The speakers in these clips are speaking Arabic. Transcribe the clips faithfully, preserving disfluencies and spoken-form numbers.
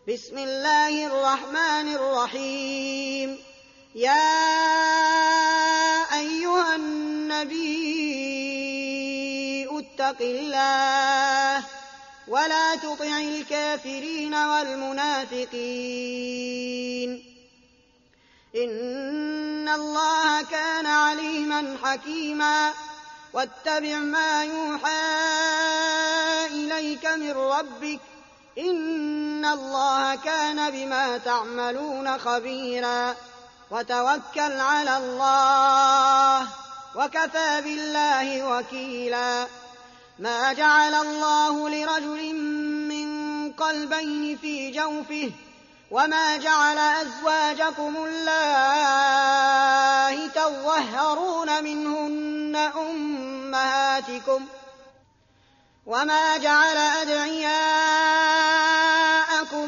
بسم الله الرحمن الرحيم. يا أيها النبي اتق الله ولا تطع الكافرين والمنافقين إن الله كان عليما حكيما. واتبع ما يوحى إليك من ربك إن الله كان بما تعملون خبيرا. وتوكل على الله وكفى بالله وكيلا. ما جعل الله لرجل من قلبين في جوفه وما جعل أزواجكم اللائي تظاهرون منهن أمهاتكم وما جعل أدعياءكم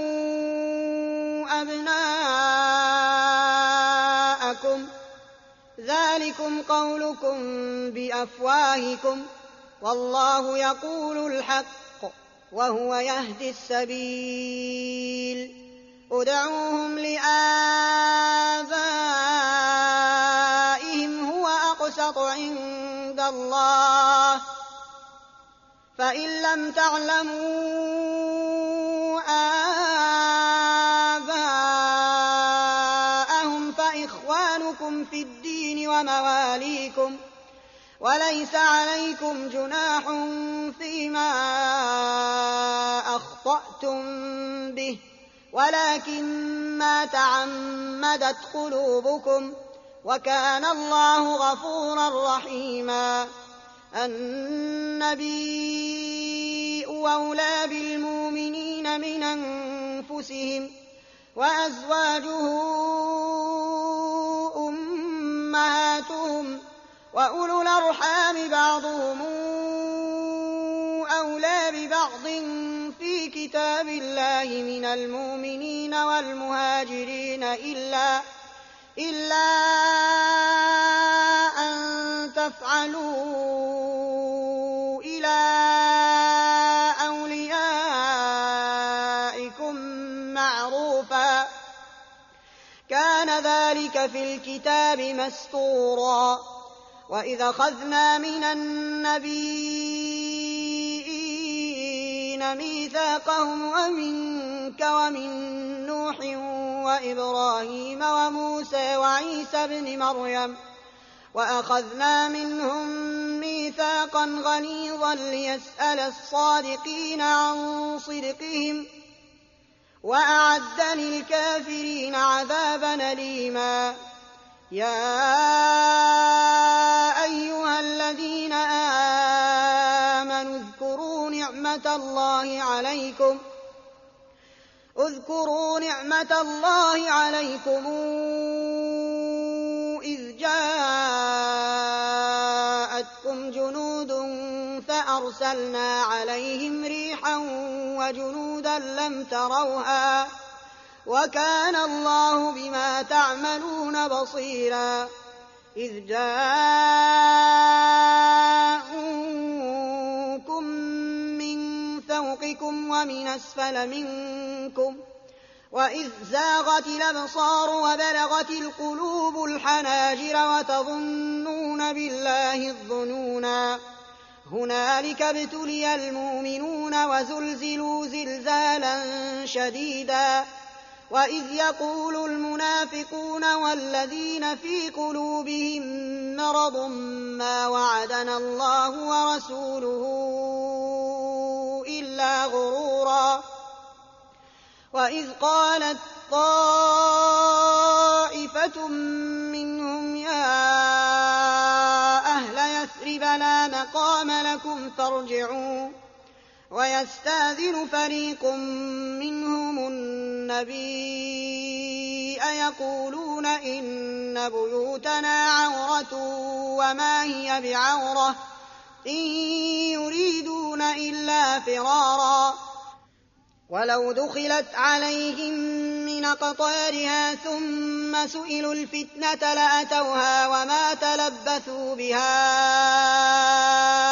أبناءكم ذلكم قولكم بأفواهكم والله يقول الحق وهو يهدي السبيل. ادعوهم لآبائهم هو أقسط عند الله فإن لم تعلموا آباءهم فإخوانكم في الدين ومواليكم وليس عليكم جناح فيما أخطأتم به ولكن ما تعمدت قلوبكم وكان الله غفورا رحيما. النبي أولى بالمؤمنين من أنفسهم وأزواجه أمهاتهم وأولو الأرحام بعضهم أولى ببعض في كتاب الله من المؤمنين والمهاجرين إلا, إلا أن تفعلوا إلى أوليائكم معروفا كان ذلك في الكتاب مسطورا. وإذ أخذنا من النبيين ميثاقهم ومنك ومن نوح وإبراهيم وموسى وعيسى ابن مريم وأخذنا منهم ميثاقا غليظا ليسأل الصادقين عن صدقهم وأعد للكافرين عذابا أليما. يا أيها الذين آمنوا اذكروا نعمة الله عليكم اذكروا نعمة الله عليكم إذ جاءتكم جنود فأرسلنا عليهم ريحا وجنودا لم تروها وكان الله بما تعملون بصيرا. إذ جاءوكم من فوقكم ومن أسفل منكم وإذ زاغت الأبصار وبلغت القلوب الحناجر وتظنون بالله الظنونا هنالك ابتلي المؤمنون وزلزلوا زلزالا شديدا. وإذ يقول المنافقون والذين في قلوبهم مرض ما وعدنا الله ورسوله إلا غرورا. وإذ قالت طائفة منهم يا أهل يثرب لا مقام لكم فارجعوا ويستأذن فريق منهم النبي يقولون إن بيوتنا عورة وما هي بعورة إن يريدون إلا فرارا. ولو دخلت عليهم من أقطارها ثم سئلوا الفتنة لأتوها وما تلبثوا بها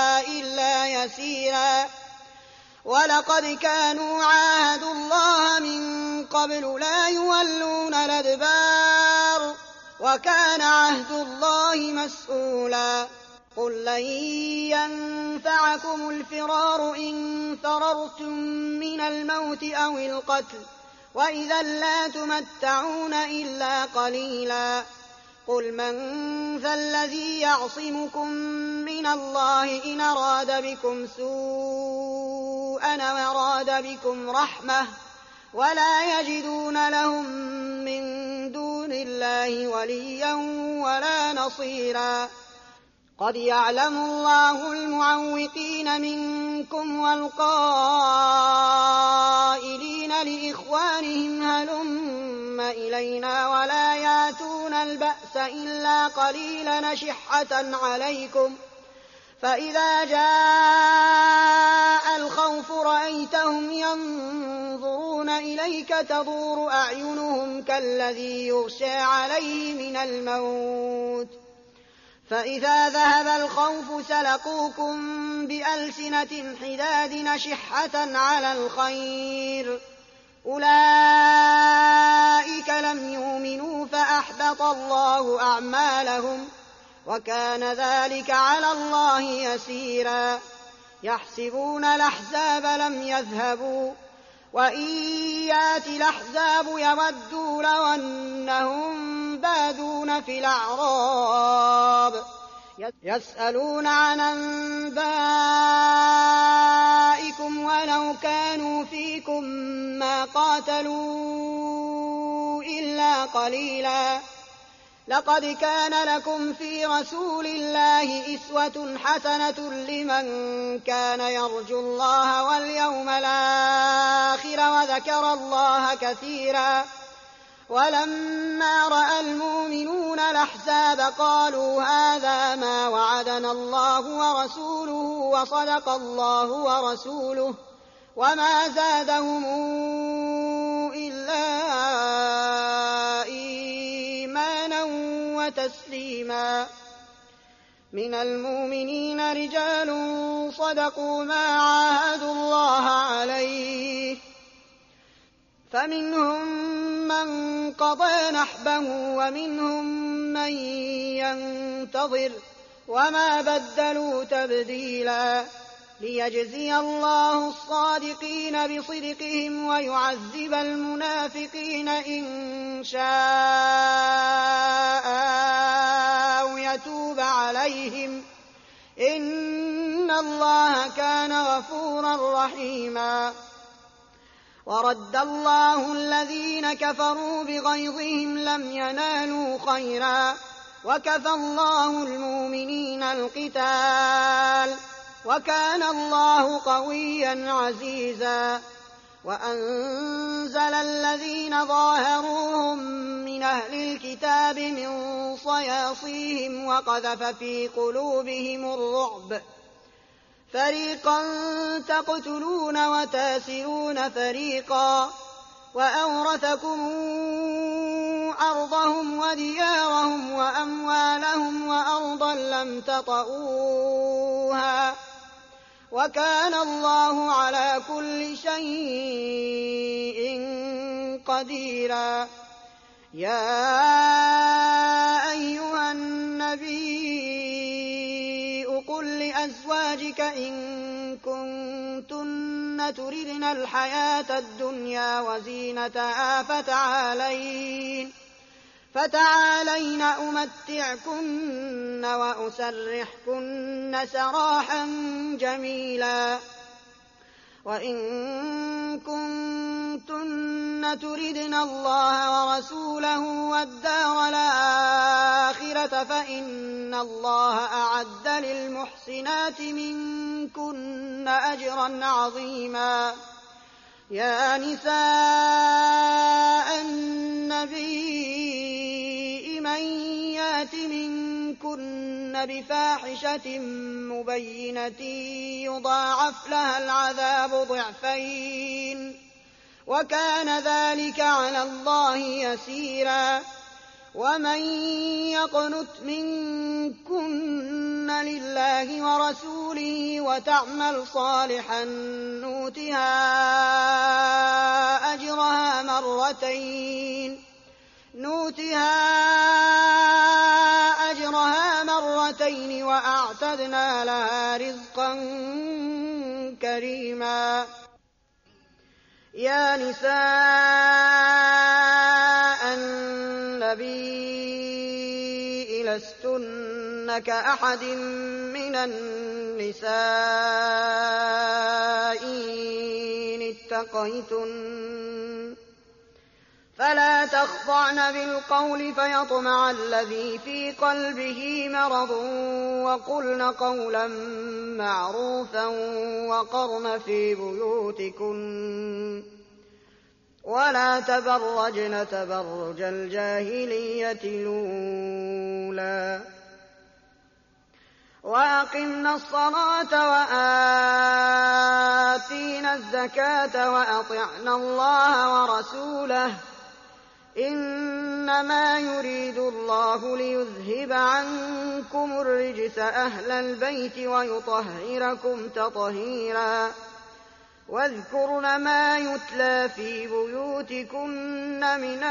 إلا يسيرا. ولقد كانوا عاهدوا الله من قبل لا يولون الأدبار وكان عهد الله مسئولا قل لن ينفعكم الفرار إن فررتم من الموت أو القتل وإذا لا تمتعون إلا قليلا قل من ذا الذي يعصمكم من الله إن أراد بكم سوءا وأراد بكم رحمة ولا يجدون لهم من دون الله وليا ولا نصيرا قد يعلم الله المعوقين منكم والقائلين لإخوانهم هلم إلينا ولا ياتون البأس إلا قليلا نشحة عليكم فإذا جاء الخوف رأيتهم ينظرون إليك تدور أعينهم كالذي يغشى عليه من الموت فإذا ذهب الخوف سلقوكم بألسنة حداد نشحة على الخير أولئك لم يؤمنوا فأحبط الله أعمالهم وكان ذلك على الله يسيرا يحسبون الأحزاب لم يذهبوا وإن يأتي الأحزاب يودوا لو أنهم بادون في الأعراب يسألون عن أنبائكم ولو كانوا فيكم ما قاتلوا إلا قليلا لقد كان لكم في رسول الله أسوة حسنة لمن كان يرجو الله واليوم الآخر وذكر الله كثيرا ولما رأى المؤمنون الأحزاب قالوا هذا ما وعدنا الله ورسوله وصدق الله ورسوله وما زادهم إلا إيمانا وتسليما من المؤمنين رجال صدقوا ما عاهدوا الله عليه فمنهم من قضى نحبه ومنهم من ينتظر وما بدلوا تبديلا ليجزي الله الصادقين بصدقهم ويعذب المنافقين إن شاء أو يتوب عليهم إن الله كان غفورا رحيما ورد الله الذين كفروا بغيظهم لم ينالوا خيرا وكفى الله المؤمنين القتال وكان الله قويا عزيزا وأنزل الذين ظاهروهم من أهل الكتاب من صياصيهم وقذف في قلوبهم الرعب فريقا تقتلون وتاسرون فريقا وأورثكم أرضهم وديارهم وأموالهم وأرضا لم تطئوها وكان الله على كل شيء قديرا يا أيها النبي قل لأزواجك إن كنتن تردن الحياة الدنيا وزينتها فتعالين فتعالين أمتعكن وأسرحكن سراحا جميلا وإن كنتن تردن الله ورسوله والدار الآخرة فإن الله أعد للمحسنات منكن أجرا عظيما يا نساء النبي من يات منكن بفاحشة مبينة يضاعف لها العذاب ضعفين وكان ذلك على الله يسيرا ومن يقنت منكن لله ورسوله وتعمل صالحا نؤتها أجرها مرتين نؤتها أجرها مرتين وأعتدنا لها رزقا كريما. يا نساء النبي لستن كأحد من النساء إن اتقيتن فلا تخضعن بالقول فيطمع الذي في قلبه مرض وقلن قولا معروفا وقرن في بيوتكن ولا تبرجن تبرج الجاهلية الأولى وأقمنا الصلاة وآتينا الزكاة وأطعنا الله ورسوله إنما يريد الله ليذهب عنكم الرجس أهل البيت ويطهركم تطهيرا. واذكرن ما يتلى في بيوتكن من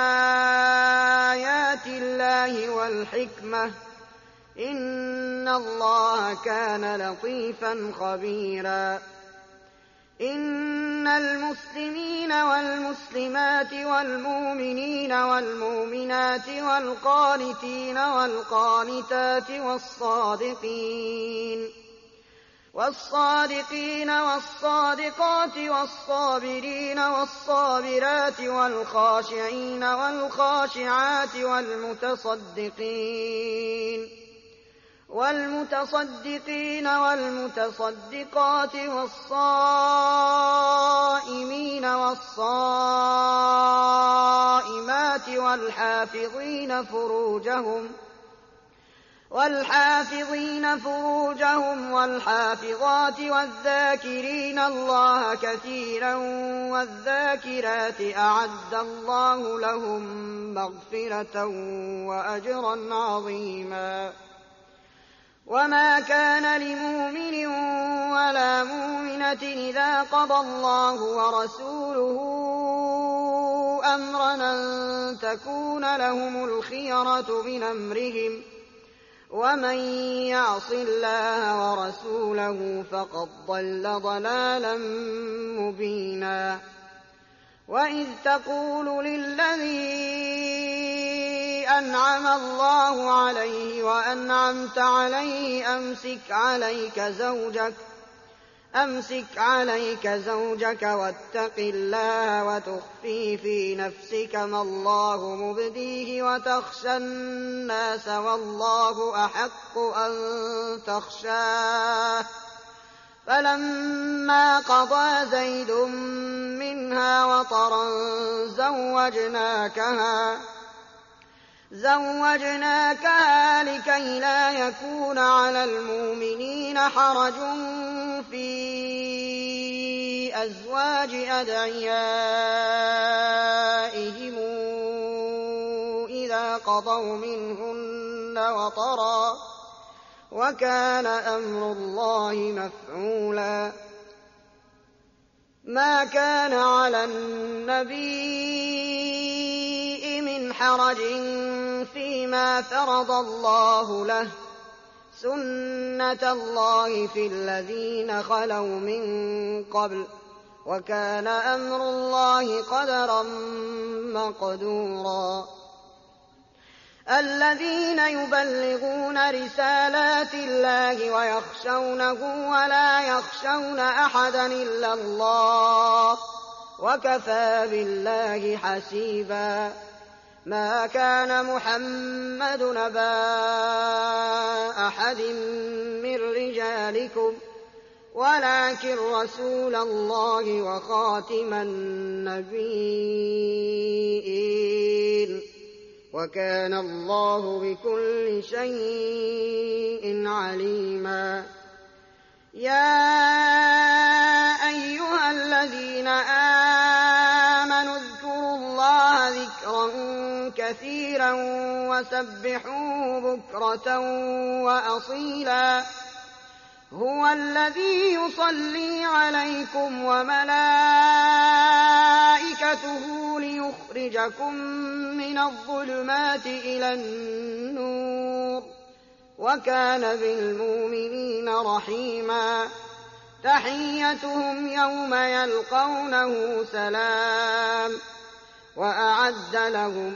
آيات الله والحكمة إن الله كان لطيفا خبيرا. إن المسلمين والمسلمات والمؤمنين والمؤمنات والقانتين والقانتات والصادقين والصادقين والصادقات والصابرين والصابرات والخاشعين والخاشعات والمتصدقين والمتصدقين والمتصدقات والصائمين والصائمات والحافظين فروجهم والحافظين فروجهم والحافظات والذاكرين الله كثيرا والذاكرات أعد الله لهم مغفرة وأجرا عظيما. وما كان لمؤمن ولا مؤمنة إذا قضى الله ورسوله أمرا أن تكون لهم الخيرة من أمرهم ومن يعص الله ورسوله فقد ضل ضلالا مبينا. وإذ تقول للذي أنعم الله عليه وأنعمت عليه أمسك عليك زوجك أمسك عليك زوجك واتق الله وتخفي في نفسك ما الله مبديه وتخشى الناس والله أحق أن تخشاه فلما قضى زيد منها وطرا زوجناكها زوجناكها لكي لا يكون على المؤمنين حرج في أزواج أدعيائهم إذا قضوا منهن وطرا وكان أمر الله مفعولا. ما كان على النبي من حرج فيما فرض الله له سنة الله في الذين خلوا من قبل وكان أمر الله قدرا مقدورا. الذين يبلغون رسالات الله ويخشونه ولا يخشون أحدا إلا الله وكفى بالله حسيبا. ما كان محمد نبا أحد من رجالكم ولكن رسول الله وخاتم النبيين وكان الله بكل شيء عليما. يا أيها الذين آمنوا اذكروا الله ذكرا كثيرا وسبحوه بكرة وأصيلا. هو الذي يصلي عليكم وملائكته وملائكته ليخرجكم من الظلمات إلى النور وكان بالمؤمنين رحيما تحيتهم يوم يلقونه سلام وأعد لهم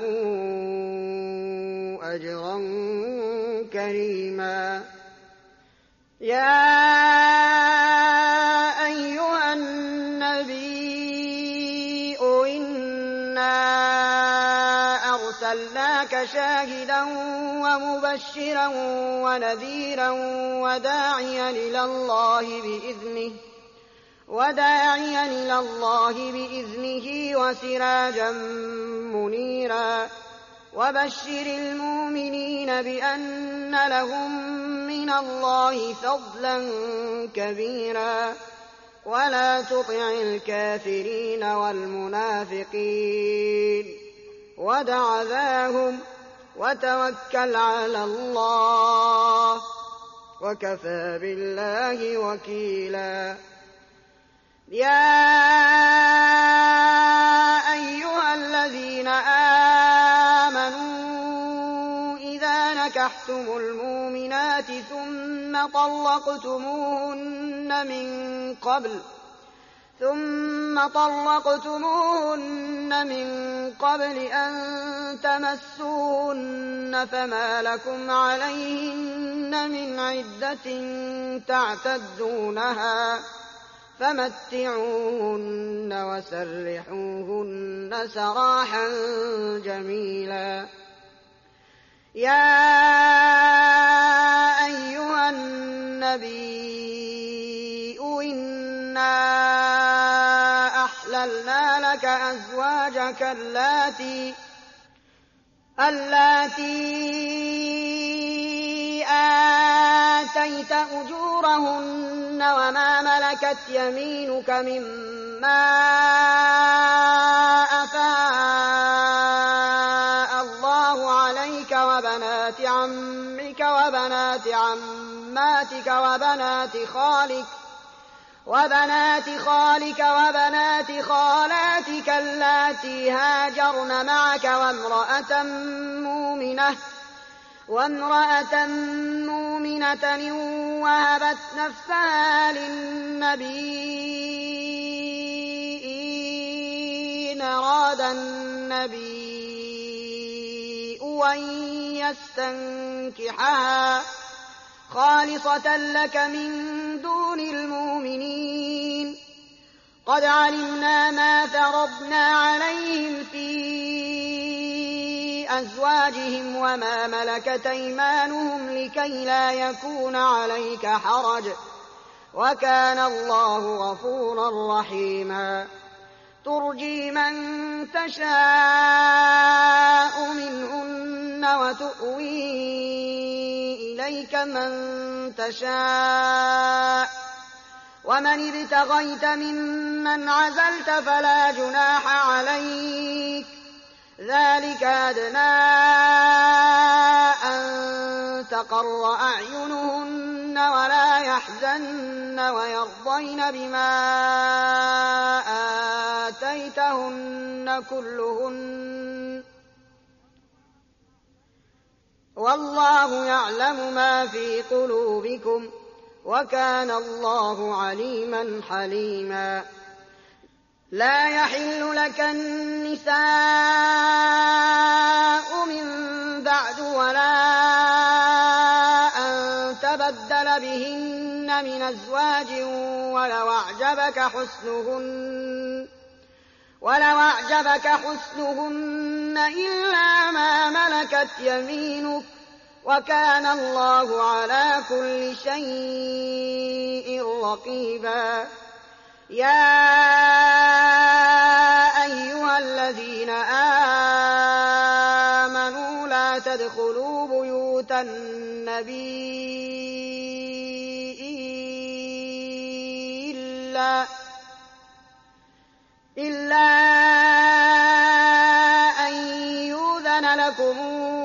أجرا كريما يا أيها النبي إنا أرسلناك شاهدا ومبشرا ونذيرا وداعيا إلى الله بإذنه وداعيا إلى الله بإذنه وسراجا منيرا وبشر المؤمنين بأن لهم من الله فضلا كبيرا ولا تطع الكافرين والمنافقين ودع ذاهم وتوكل على الله وكفى بالله وكيلا يا أيها الذين آمنوا إذا نكحتم المؤمنات ثم طلقتموهن من قبل ثم طلقتموهن من قبل أن تمسوهن فما لكم عليهن من عدة تعتدونها فمتعوهن وسرحوهن سراحا جميلا يا أيها النبي إنا أحللنا لك أزواجك اللاتي اللاتي آتيت أجورهن وما ملكت يمينك مما أفاء الله عليك وبنات عمك وبنات عماتك وبنات خالك وبنات خالك وبنات خالاتك اللاتي هاجرن معك وامرأة مؤمنة وامرأة مؤمنة وهبت نفسها للنبي إن أراد النبي أن يستنكحها خالصة لك من دون المؤمنين قد علمنا ما فرضنا عليهم في أزواجهم وما ملكت أيمانهم لكي لا يكون عليك حرج وكان الله غفورا رحيما ترجي من تشاء منهن وتؤوي إليك من تشاء ومن ابتغيت ممن عزلت فلا جناح عليك ذلك أدنى أن تقر أعينهن ولا يحزن ويرضين بما آتيتهن كلهن والله يعلم ما في قلوبكم وكان الله عليما حليما لا يحل لك النساء من بعد ولا أن تبدل بهن من أزواج ولو أعجبك حسنهن ولو أعجبك حسنهن إلا ما ملكت يمينك وكان الله على كل شيء رقيبا يا أيها الذين آمنوا لا تدخلوا بيوت النبي إلا إلا أن يؤذن لكم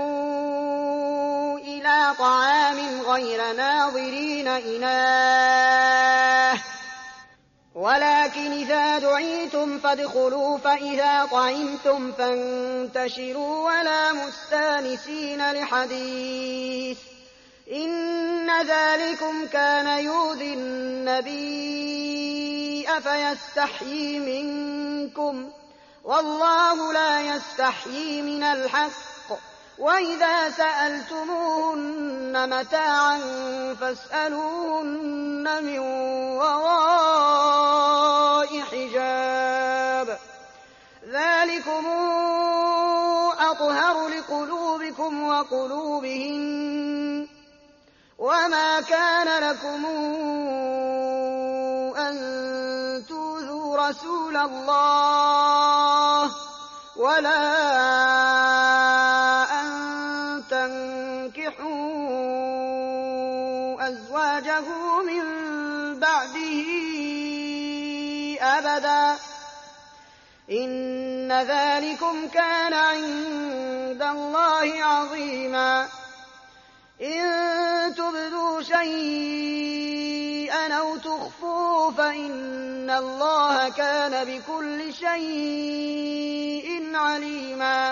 إلى طعام غير ناظرين إناه ولكن إذا دعيتم فادخلوا فإذا طعمتم فانتشروا ولا مستانسين لحديث إن ذلكم كان يؤذي النبي فيستحيي منكم والله لا يستحيي من الحق وإذا سألتموهن متاعا فاسألوهن من وراء حجاب ذلكم أطهر لقلوبكم وقلوبهن وما كان لكم أن تؤذوا رسول الله ولا أن تنكحوا أزواجه من بعده أبدا إن ذلكم كان عند الله عظيما إن تبدوا شيئا أو تخفوه فإن الله كان بكل شيء عليما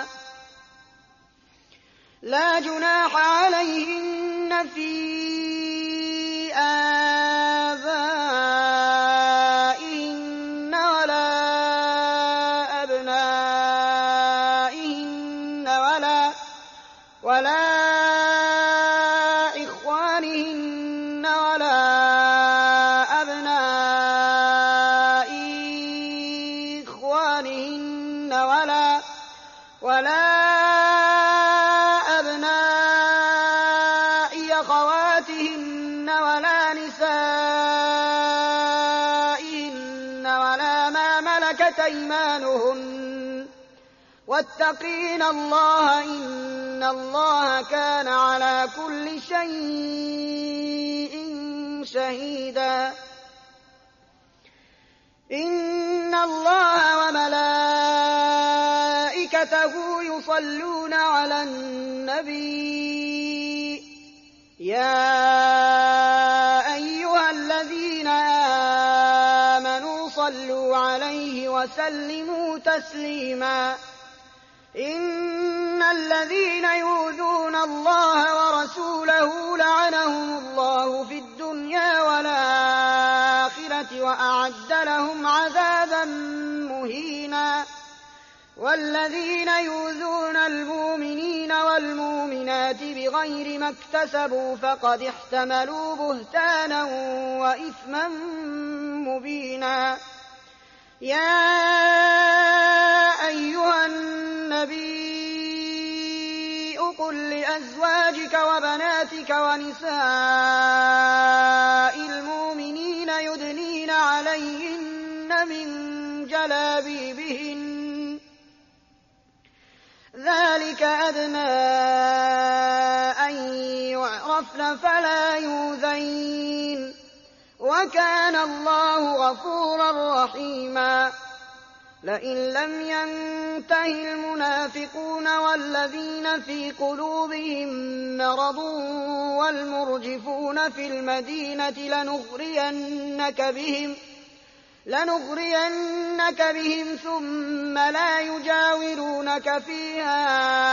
لا جناح عليهن في آبائهن ولا أبنائهن ولا ولا إخوانهن ولا أبناء إخوانهن ولا ولا أبناء أخواتهن ولا نسائهن ولا ما ملكت أيمانهن واتقين الله إن الله كان على كل شيء شهيدا إن الله وملائكته يصلون على النبي يا أيها الذين آمنوا صلوا عليه وسلموا تسليما إن الذين يؤذون الله ورسوله لعنهم الله في الدنيا والآخرة وأعد لهم عذابا مهينا والذين يؤذون المؤمنين والمؤمنات بغير ما اكتسبوا فقد احتملوا بهتانا وإثما مبينا يا أيها النبي قل لأزواجك وبناتك ونساء المؤمنين يدنين عليهن من جلابيبهن ذلك أدنى أن يعرفن فلا يؤذين وكان الله غفورا رحيما لئن لم ينته المنافقون والذين في قلوبهم مرض والمرجفون في المدينة لنغرينك بهم لنغرينك بهم ثم لا يجاورونك فيها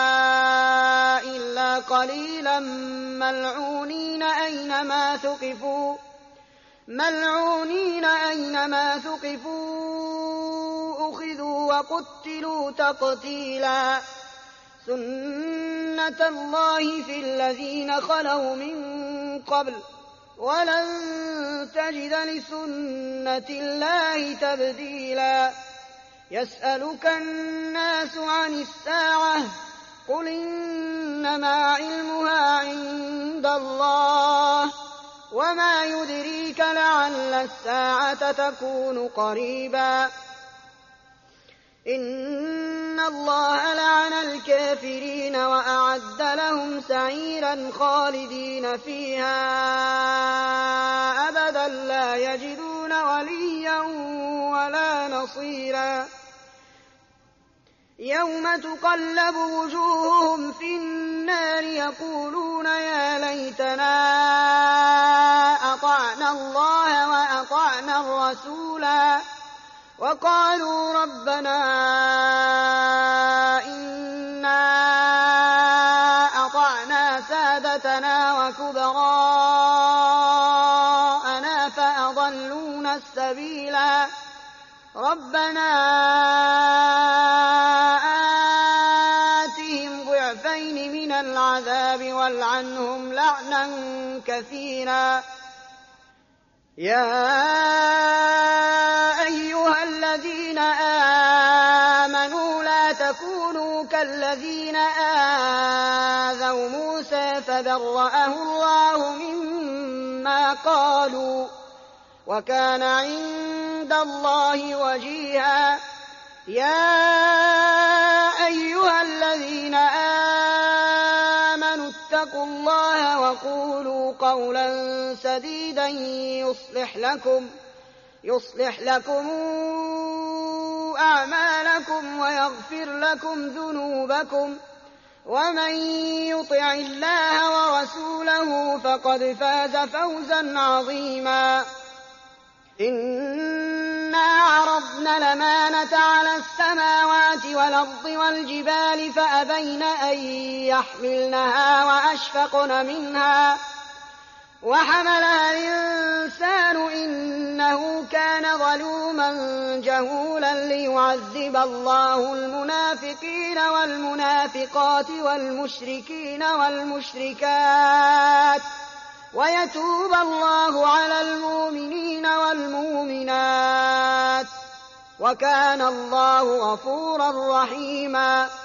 إلا قليلا ملعونين أينما ثقفوا ملعونين أينما ثقفوا أخذوا وقتلوا تقتيلا سنة الله في الذين خلوا من قبل ولن تجد لسنة الله تبديلا يسألك الناس عن الساعة قل إنما علمها عند الله وما يدريك لعل الساعة تكون قريبا إن الله لعن الكافرين وأعد لهم سعيرا خالدين فيها أبدا لا يجدون وليا ولا نصيرا يوم تقلب وجوههم في النار يقولون يا ليتنا أطعنا الله وأطعنا الرسولا وقالوا ربنا إنا أطعنا سادتنا وكبراءنا فأضلونا السبيلا ربنا آتهم ضعفين من العذاب والعنهم لعنا كثيرا يا أيها الذين آمنوا لا تكونوا كالذين آذوا موسى فبرأه الله مما قالوا وكان عند الله وجيها يا أيها الذين آمنوا اتقوا الله وقولوا قولا سديدا يصلح لكم يصلح لكم أعمالكم ويغفر لكم ذنوبكم ومن يطع الله ورسوله فقد فاز فوزا عظيما إنا عرضنا الأمانة على السماوات والأرض والجبال فأبين أن يحملنها وأشفقن منها وحملها الإنسان إنه كان ظلوما جهولا ليعذب الله المنافقين والمنافقات والمشركين والمشركات ويتوب الله على المؤمنين والمؤمنات وكان الله غفورا رحيما